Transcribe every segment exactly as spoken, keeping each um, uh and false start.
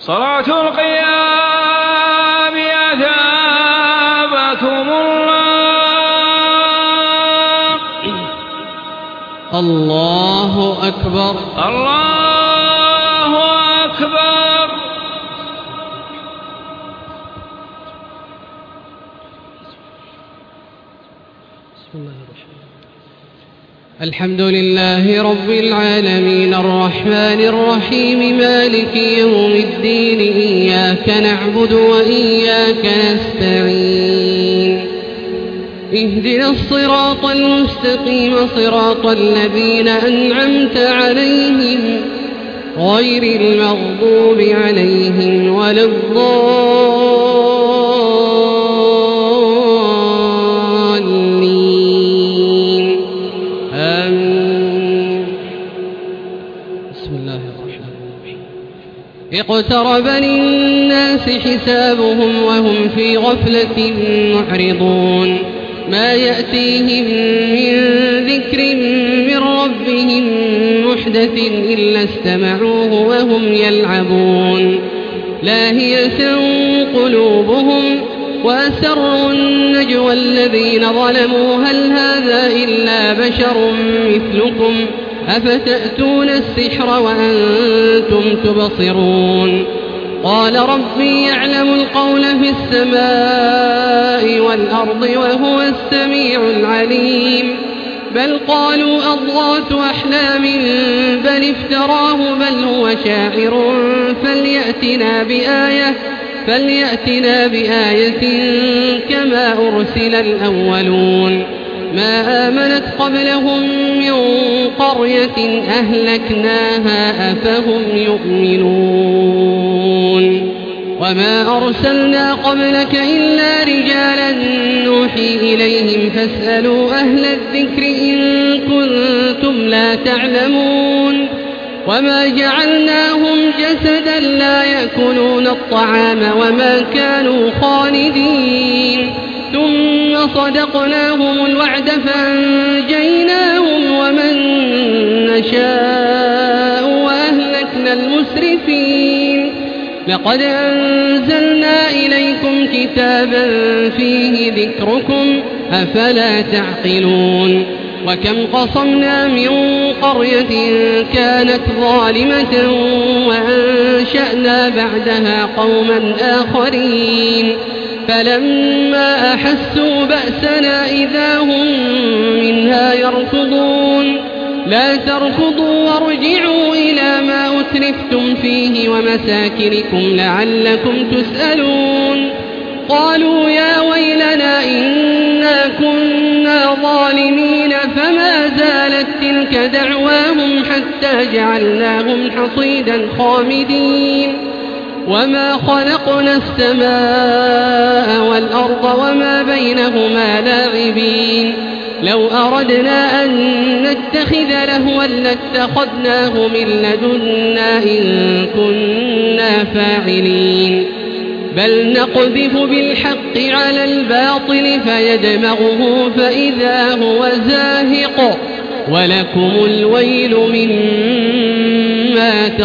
صلاة القيام أثابكم الله. الله أكبر الله أكبر. بسم الله الرحمن الرحيم. الحمد لله رب العالمين الرحمن الرحيم مالك يوم الدين إياك نعبد وإياك نستعين اهدنا الصراط المستقيم صراط الذين أنعمت عليهم غير المغضوب عليهم ولا الضالين آمين. بسم الله الرحمن الرحيم. اقترب للناس حسابهم وهم في غفلة معرضون ما يأتيهم من ذكر من ربهم محدث إلا استمعوه وهم يلعبون لاهية قلوبهم وأسروا النجوى الذين ظلموا هل هذا إلا بشر مثلكم أفتأتون السحر وأنتم تبصرون قال ربي يعلم القول في السماء والأرض وهو السميع العليم بل قالوا أضغاث أحلام بل افتراه بل هو شاعر فليأتنا بآية فليأتنا بآية كما أرسل الأولون ما آمنت قبلهم من قرية أهلكناها أفهم يؤمنون وما أرسلنا قبلك إلا رجالا نوحي إليهم فاسألوا أهل الذكر إن كنتم لا تعلمون وما جعلناهم جسدا لا يأكلون الطعام وما كانوا خالدين ثم صدقناهم الوعد فأنجيناهم ومن نشاء وأهلكنا المسرفين لقد أنزلنا إليكم كتابا فيه ذكركم أفلا تعقلون وكم قصمنا من قرية كانت ظالمة وأنشأنا بعدها قوما آخرين فلما أحسوا بأسنا إذا هم منها يركضون لا تركضوا وارجعوا إلى ما أترفتم فيه ومساكنكم لعلكم تسألون قالوا يا ويلنا إنا كنا ظالمين فما زالت تلك دعواهم حتى جعلناهم حصيدا خامدين وما خلقنا السماء والأرض وما بينهما لاعبين لو أردنا أن نتخذ لهوا لاتخذناه من لدنا إن كنا فاعلين بل نقذف بالحق على الباطل فيدمغه فإذا هو زاهق ولكم الويل مما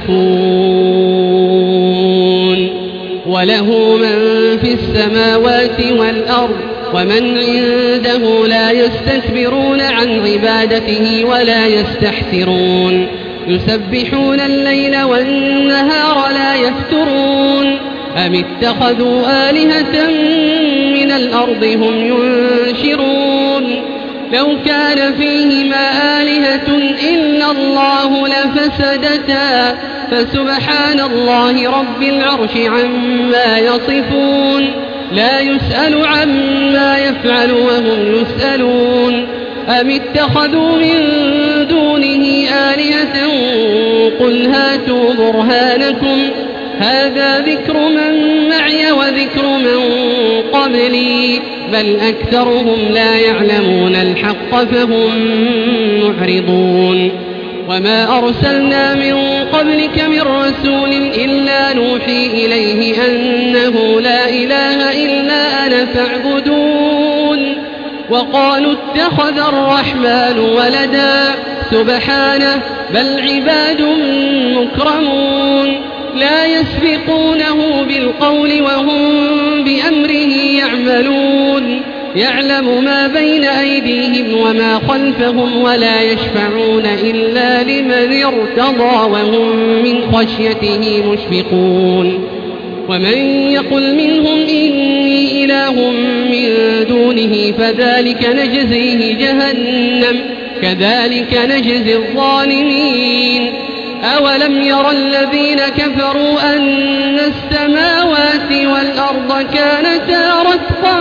تصفون وله من في السماوات والأرض ومن عنده لا يستكبرون عن عبادته ولا يستحسرون يسبحون الليل والنهار لا يفترون أم اتخذوا آلهة من الأرض هم ينشرون لو كان فيهما آلهة إلا الله لفسدتا فسبحان الله رب العرش عما يصفون لا يسأل عما يفعل وهم يسألون أم اتخذوا من دونه آلهة قل هاتوا برهانكم هذا ذكر من معي وذكر من قبلي بل أكثرهم لا يعلمون الحق فهم معرضون وما أرسلنا من قبلك من رسول إلا نوحي إليه أنه لا إله إلا أنا فاعبدون وقالوا اتخذ الرحمن ولدا سبحانه بل عباد مكرمون لا يسبقونه بالقول وهم بأمره يعملون يعلم ما بين أيديهم وما خلفهم ولا يشفعون إلا لمن ارتضى وهم من خشيته مشفقون ومن يقل منهم إني إله من دونه فذلك نجزيه جهنم كذلك نجزي الظالمين أولم يرى الذين كفروا أن السماوات والأرض كانتا رتقا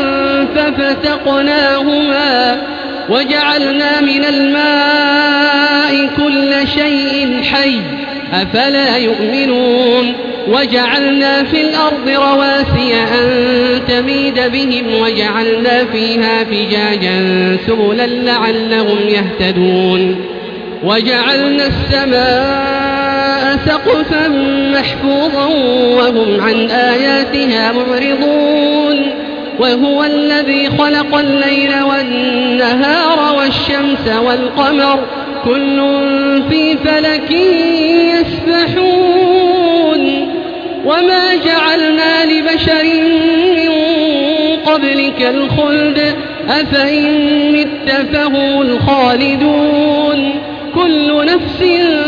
ففتقناهما وجعلنا من الماء كل شيء حي أفلا يؤمنون وجعلنا في الأرض رواسي أن تميد بهم وجعلنا فيها فجاجا سبلا لعلهم يهتدون وجعلنا السماء سقفا محفوظا وهم عن آياتها معرضون وهو الذي خلق الليل والنهار والشمس والقمر كل في فلك يسبحون وما جعلنا لبشر من قبلك الخلد أفإن مت فهم الخالدون كل نفس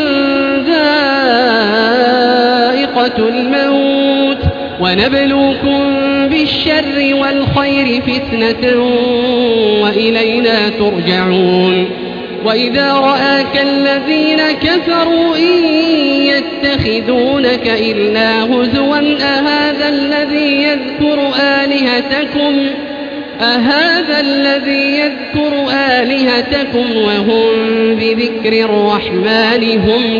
ذائقة الموت ونبلوكم بالشر والخير فتنة وإلينا ترجعون وإذا رآك الذين كفروا إن يتخذونك إلا هزوا أهذا الذي يذكر آلهتكم أهذا الذي يذكر آلهتكم وهم بذكر الرحمن هم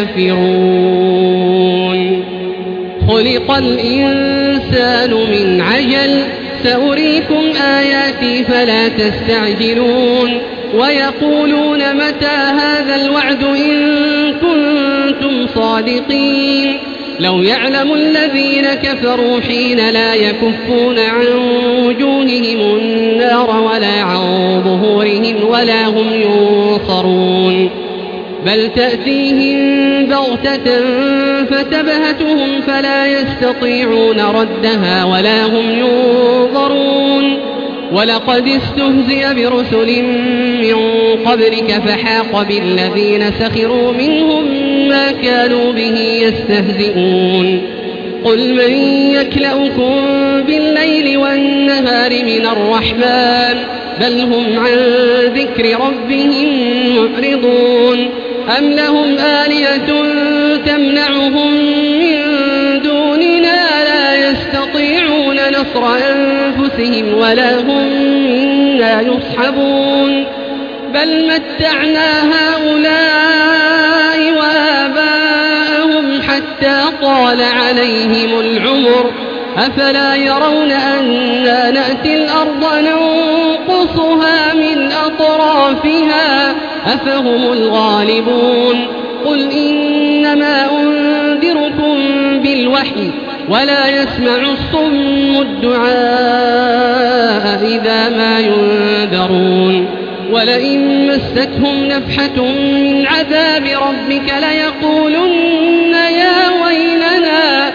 كافرون خلق الإنسان من عجل سأريكم آياتي فلا تستعجلون ويقولون متى هذا الوعد إن كنتم صادقين لو يعلم الذين كفروا حين لا يكفون عن وجوههم النار ولا عن ظهورهم ولا هم ينصرون بل تأتيهم بغتة فتبهتهم فلا يستطيعون ردها ولا هم ينظرون ولقد استهزئ برسل من قبلك فحاق بالذين سخروا منهم ما كانوا به يستهزئون قل من يكلؤكم بالليل والنهار من الرحمن بل هم عن ذكر ربهم معرضون أم لهم آلهة تمنعهم من دوننا لا يستطيعون نصر أنفسهم ولا هم منا يصحبون بل متعنا هؤلاء وآباءهم حتى طال عليهم العمر أفلا يرون أنا نأتي الأرض ننقصها من أطرافها أفهم الغالبون قل إنما أنذركم بالوحي ولا يسمع الصم الدعاء إذا ما ينذرون ولئن مستهم نفحة من عذاب ربك ليقولن يا ويلنا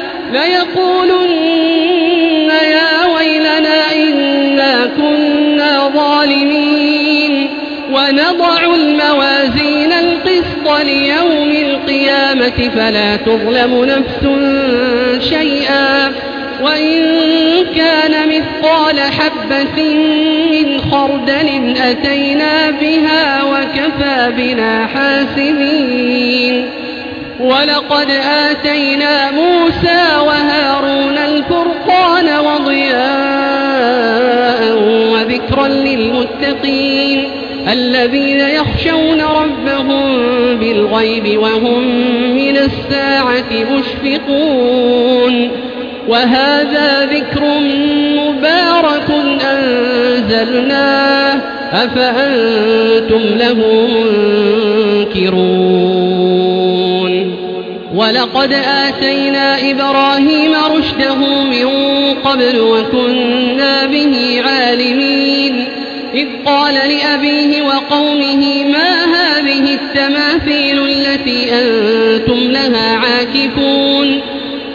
ليقولن يا ويلنا إنا كنا ظالمين ونضع الموازين القسط ليوم القيامة فلا تظلم نفس شيئا وإن كان مثقال حبة من خردل أتينا بها وكفى بنا حاسبين ولقد آتينا موسى وهارون الفرقان وضياء وذكرا للمتقين الذين يخشون ربهم بالغيب وهم من الساعة مشفقون وهذا ذكر مبارك أنزلناه أفأنتم له منكرون ولقد آتينا إبراهيم رشده من قبل وكنا به عالمين إذ قال لأبيه وقومه ما هذه التماثيل التي أنتم لها عاكفون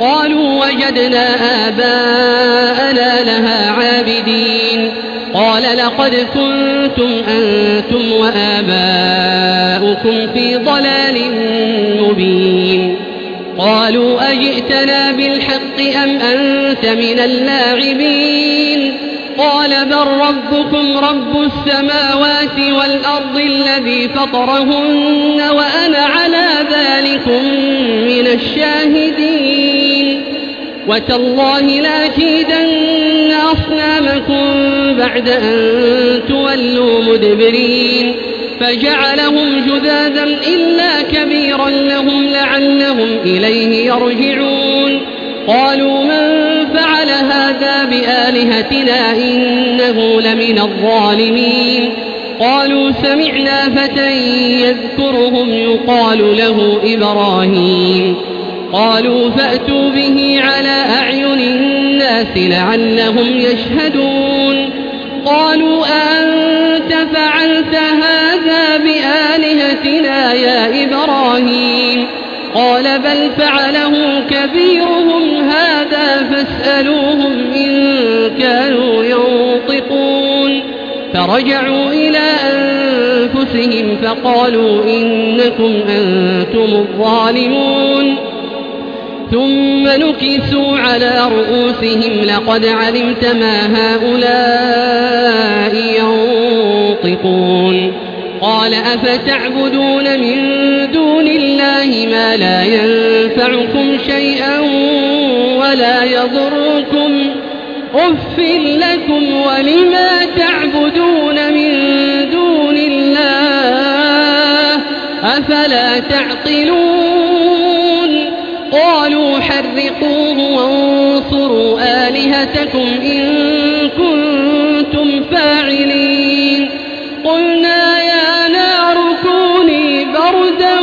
قالوا وجدنا آباءنا لها عابدين قال لقد كنتم أنتم وآباؤكم في ضلال مبين قالوا أجئتنا بالحق أم أنت من اللاعبين قال بل ربكم رب السماوات والأرض الذي فطرهن وأنا على ذلكم من الشاهدين وتالله لأكيدن أصنامكم بعد أن تولوا مدبرين فجعلهم جذاذا إلا كبيرا لهم لعلهم إليه يرجعون قالوا من فعل هذا بآلهتنا إنه لمن الظالمين قالوا سمعنا فتى يذكرهم يقال له إبراهيم قالوا فأتوا به على أعين الناس لعلهم يشهدون قالوا أنت فعلت هذا بآلهتنا يا إبراهيم قال بل فعله كبيرهم هذا فاسألوهم إن كانوا ينطقون فرجعوا إلى أنفسهم فقالوا إنكم أنتم الظالمون ثم نكسوا على رؤوسهم لقد علمت ما هؤلاء ينطقون قال أفتعبدون من دون الله ما لا ينفعكم شيئا ولا يضركم أف لكم ولما تعبدون من دون الله أفلا تعقلون قالوا حرقوه وانصروا آلهتكم إن كنتم فاعلين قلنا يا نار كوني بردا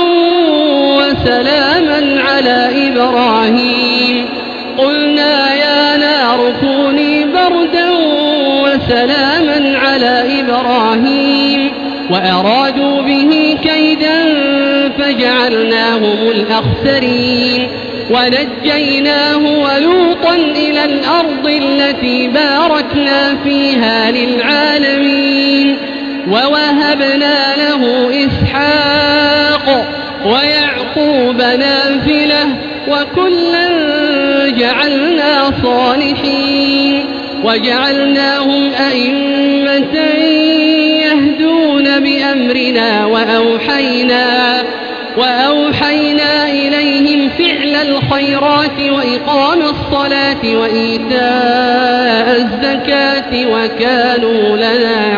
وسلاما على إبراهيم قلنا يا نار كوني بردا وسلاما على إبراهيم وأرادوا به كيدا فجعلناهم الأخسرين ونجيناه ولوطا إلى الأرض التي باركنا فيها للعالمين ووهبنا له إسحاق ويعقوب نافلة وكلا جعلنا صالحين وجعلناهم أئمة يهدون بأمرنا وأوحينا وأوحينا إليهم فعل الخيرات وإقام الصلاة وإيتاء الزكاة وكانوا لنا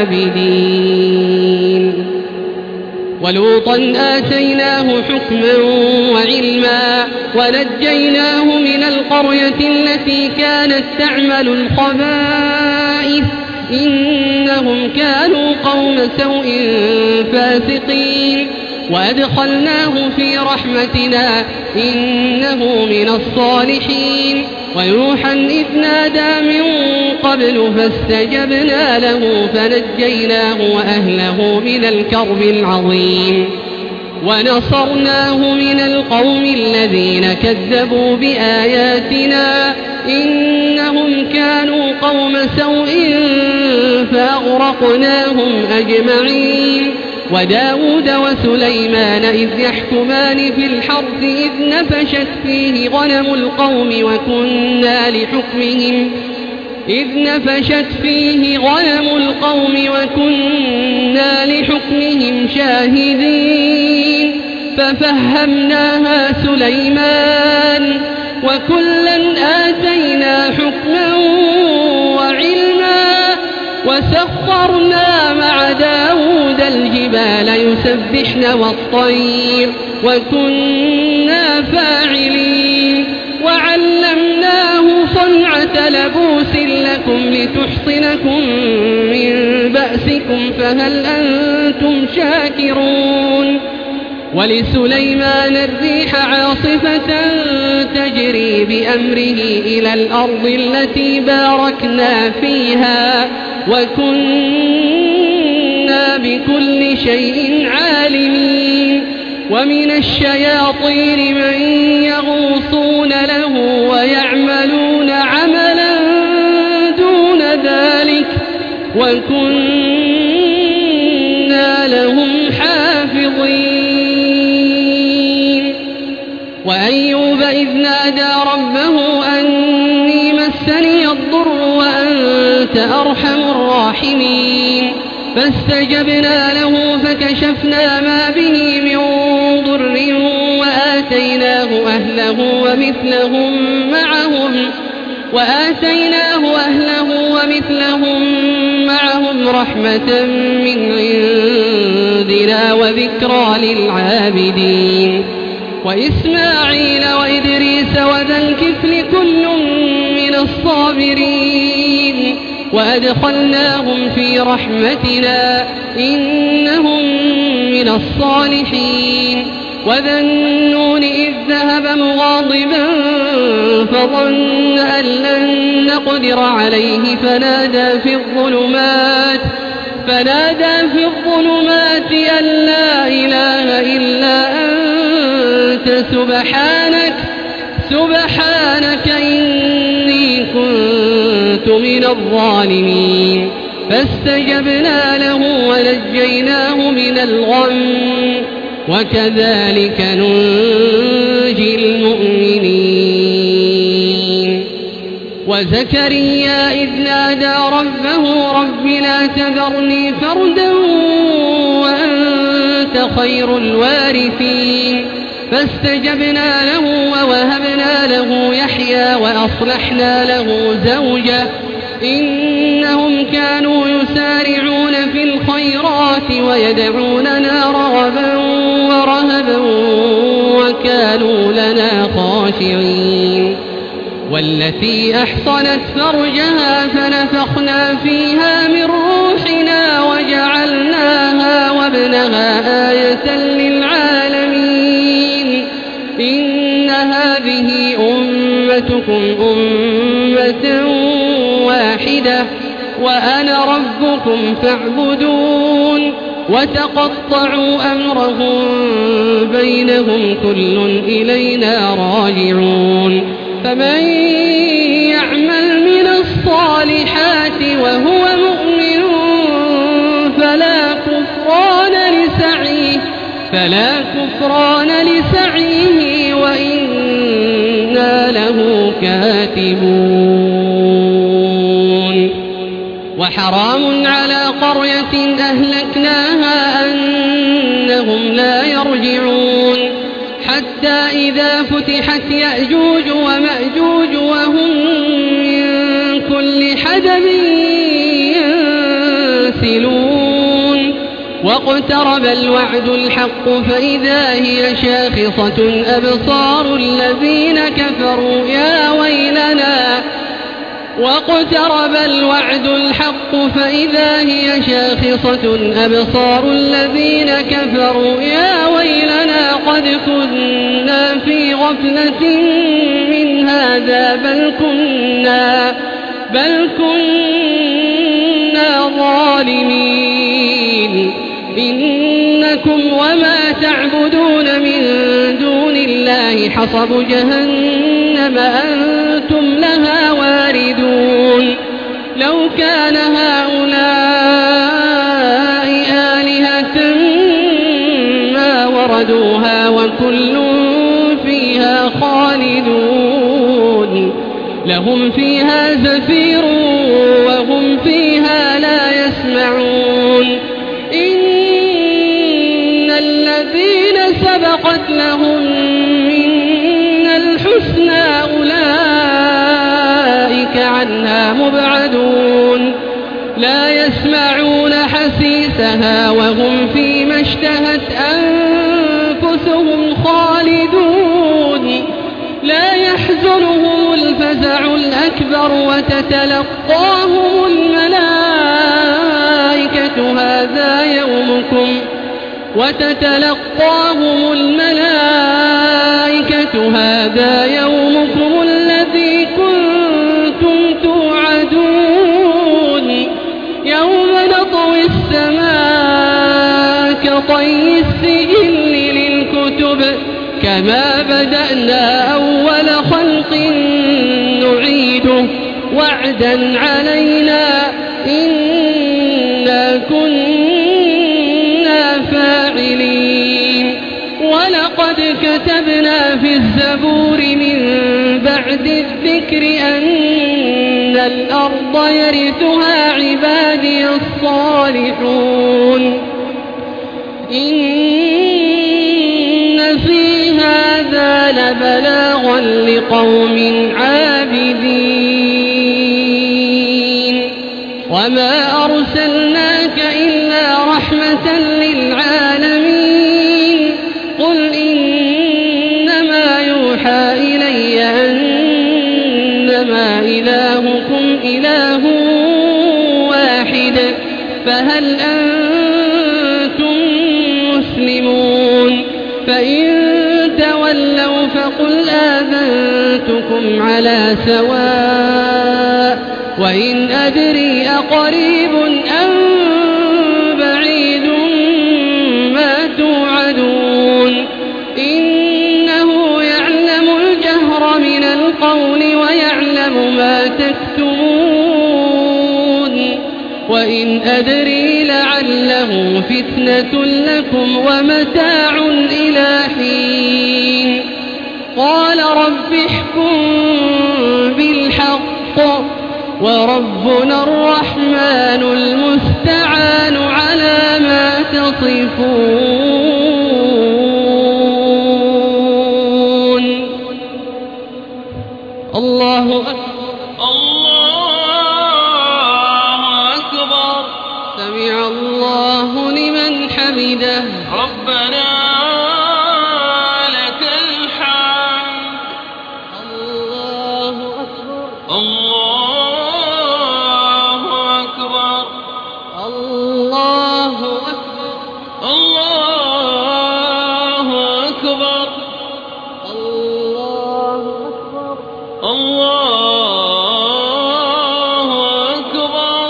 عابدين ولوطا آتيناه حكما وعلما ونجيناه من القرية التي كانت تعمل الخبائث إنهم كانوا قوم سوء فاسقين وأدخلناه في رحمتنا إنه من الصالحين ونوحا إذ نادى من قبل فاستجبنا له فنجيناه وأهله من الكرب العظيم ونصرناه من القوم الذين كذبوا بآياتنا إنهم كانوا قوم سوء فأغرقناهم أجمعين وداود وسليمان إذ يحكمان في الحرث إذ نفشت فيه غنم القوم وكنا لحكمهم إذ نفشت فيه غنم القوم وكنا لحكمهم شاهدين ففهمناها سليمان وكلا آتينا حكما وعلما وسخرنا مع داود الجبال يسبحن والطير وكنا فاعلين وعلمناه صنعة لبوس لكم لتحصنكم من بأسكم فهل أنتم شاكرون ولسليمان الريح عاصفة تجري بأمره إلى الأرض التي باركنا فيها وكنا بكل شيء عالمين ومن الشياطين من يغوصون له ويعملون عملا دون ذلك وكنا لهم حافظين. وأيوب إذ نادى ربه أني مسني الضر وأنت أرحم الراحمين فاستجبنا له فكشفنا ما به من ضر وآتيناه أهله ومثلهم معهم وآتيناه أهله ومثلهم معهم رحمة من عندنا وذكرى للعابدين. وإسماعيل وإدريس وذا الكفل كل من الصابرين وأدخلناهم في رحمتنا إنهم من الصالحين. وذا النون إذ ذهب مغاضبا فظن أن لن نقدر عليه فنادى في الظلمات فنادى في الظلمات أن لا إله إلا أنت سبحانك سبحانك إني كنت من الظالمين. فاستجبنا له ونجيناه من الغم وكذلك ننجي المؤمنين. وزكريا إذ نادى ربه رب لا تذرني فردا وأنت خير الوارثين فاستجبنا له ووهبنا له يحيى وأصلحنا له زوجه إنهم كانوا يسارعون في الخيرات ويدعوننا رغبا ورهبا وكانوا لنا خاشعين. والتي أحصنت فرجها فنفخنا فيها من روحنا وجعلناها وابنها آية للعالمين. إن هذه أمتكم أمة واحدة وأنا ربكم فاعبدون. وتقطعوا أمرهم بينهم كل إلينا راجعون. فمن يعمل من الصالحات وهو مؤمن فلا كفران لسعيه فلا كفران لسعيه وإنا له كاتبون. وحرام على قرية أهلكناها أنهم لا يرجعون حتى إذا فتحت يأجوج ومأجوج وهم من كل حدب ينسلون. واقترب الوعد الحق فإذا هي شاخصة أبصار الذين كفروا يا ويلنا واقترب الوعد الحق فإذا هي شاخصة أبصار الذين كفروا يا ويلنا قد كنا في غفلة من هذا بل كنا بل كنا ظالمين. إنكم وما تعبدون من دون الله حصب جهنم أنتم لها واردون. لو كان هؤلاء آلهة ما وردوها وكل فيها خالدون. لهم فيها زفير وهم فيها لا يسمعون. إن الذين سبقت لهم منا الحسنى أولئك عنها مبعدون لا يسمعون حسيسها وهم فيما اشتهت أنفسهم خالدون. لا يحزنهم الفزع الأكبر وتتلقاهم الملائكة هذا يومكم وتتلقاهم الملائكة هذا يومكم الذي كنتم توعدون. يوم نطوي السماء كطي السجل للكتب القلوب كما بدأنا أول خلق نعيده وعدا علينا إنا كنا فاعلين ولقد كتبنا في الزبور من بعد الذكر أن الأرض يرثها عبادي الصالحون إن في هذا لبلاغا لقوم عابدين وما أرسلناك إلا رحمة للعالمين قل إنما يوحى إلي أنما إلهكم إله واحد فهل أنتم مسلمون فإن تولوا فقل آذنتكم على سواء وإن أدري أقريب أم بعيد ما توعدون إنه يعلم الجهر من القول ويعلم ما تكتمون وإن أدري لعله فتنة لكم ومتاع إلى حين قال رب احكم بالحق وربنا الرحمن المستعان على ما تصفون الله أكبر الله أكبر سمع الله لمن حمده ربنا لك الحمد الله أكبر الله أكبر الله أكبر الله أكبر الله أكبر الله أكبر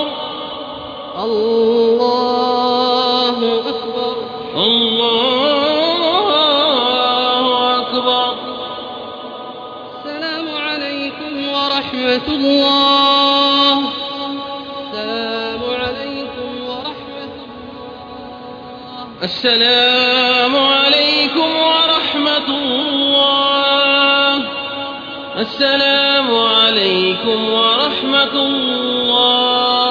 الله أكبر الله أكبر السلام عليكم ورحمة الله السلام عليكم ورحمة الله السلام عليكم ورحمة الله السلام عليكم ورحمة الله